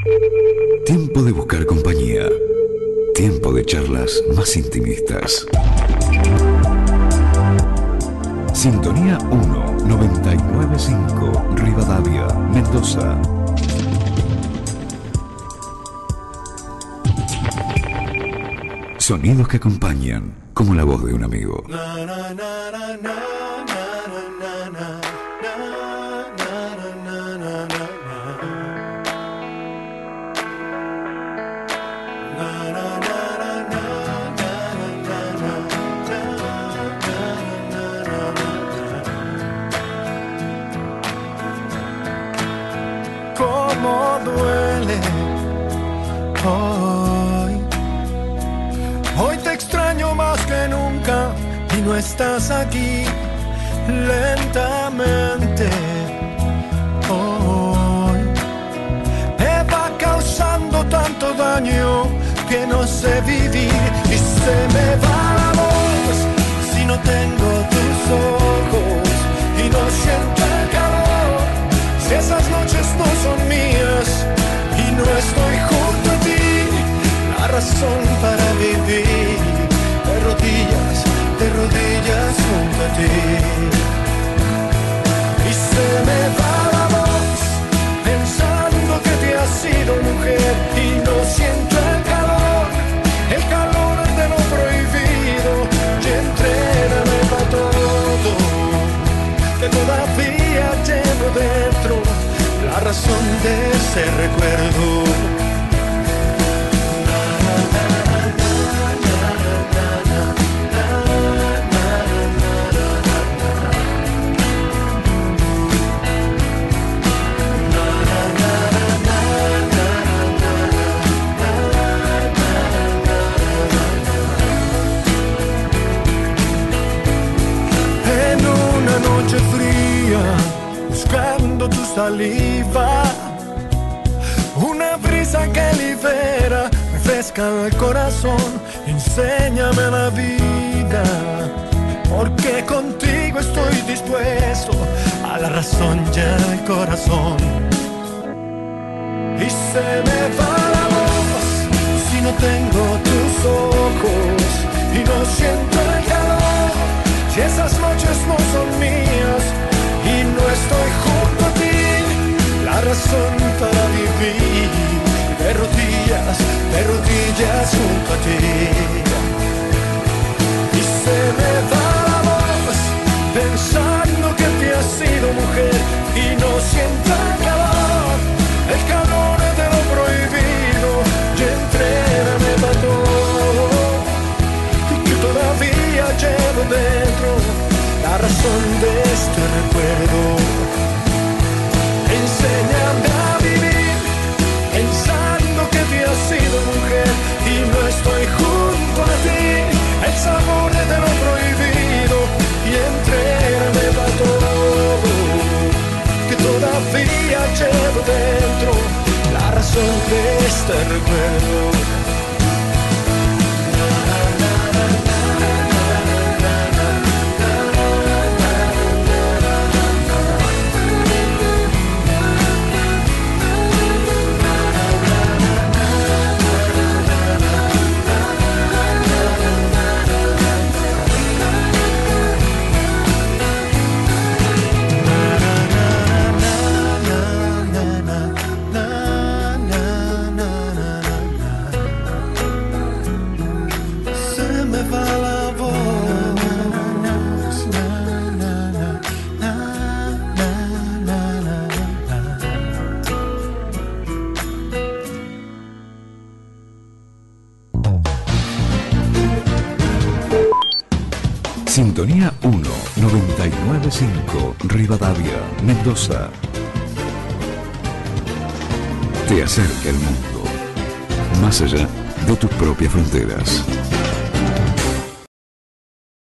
Tiempo de buscar compañía. Tiempo de charlas más intimistas. Sintonía 1, 99.5, Rivadavia, Mendoza. Sonidos que acompañan, como la voz de un amigo. Cómo duele hoy. Hoy te extraño más que nunca y no estás aquí. Lentamente hoy me va causando tanto daño que no sé vivir y se me va la voz si no tengo tus ojos y no siento el calor. Si esas noches no son mías y no estoy junto a ti, la razón para vivir de rodillas junto a ti. Y se me va la voz pensando que te has sido mujer y no siento el calor de lo prohibido. Y entrégame para todo, que todavía llevo dentro la razón de ese recuerdo. Noche fría, buscando tu saliva, una brisa que libera, refresca el corazón, enséñame la vida, porque contigo estoy dispuesto a la razón y al corazón. Y se me va la voz si no tengo tus ojos y no siento el calor. Si esas noches no son mías y no estoy junto a ti, la razón para vivir de rodillas junto a ti. Y se me va la voz pensando que te has sido mujer y no siento el calor de lo prohibido. Y entrégame para todo, que todavía llevo dentro la razón de este recuerdo. Enséñame a vivir pensando que te has sido mujer y no estoy junto a ti, el sabor de lo prohibido. Y entrégame para todo, que todavía llevo dentro la razón de este recuerdo. Sintonía 1, 99.5, Rivadavia, Mendoza. Te acerca el mundo, más allá de tus propias fronteras.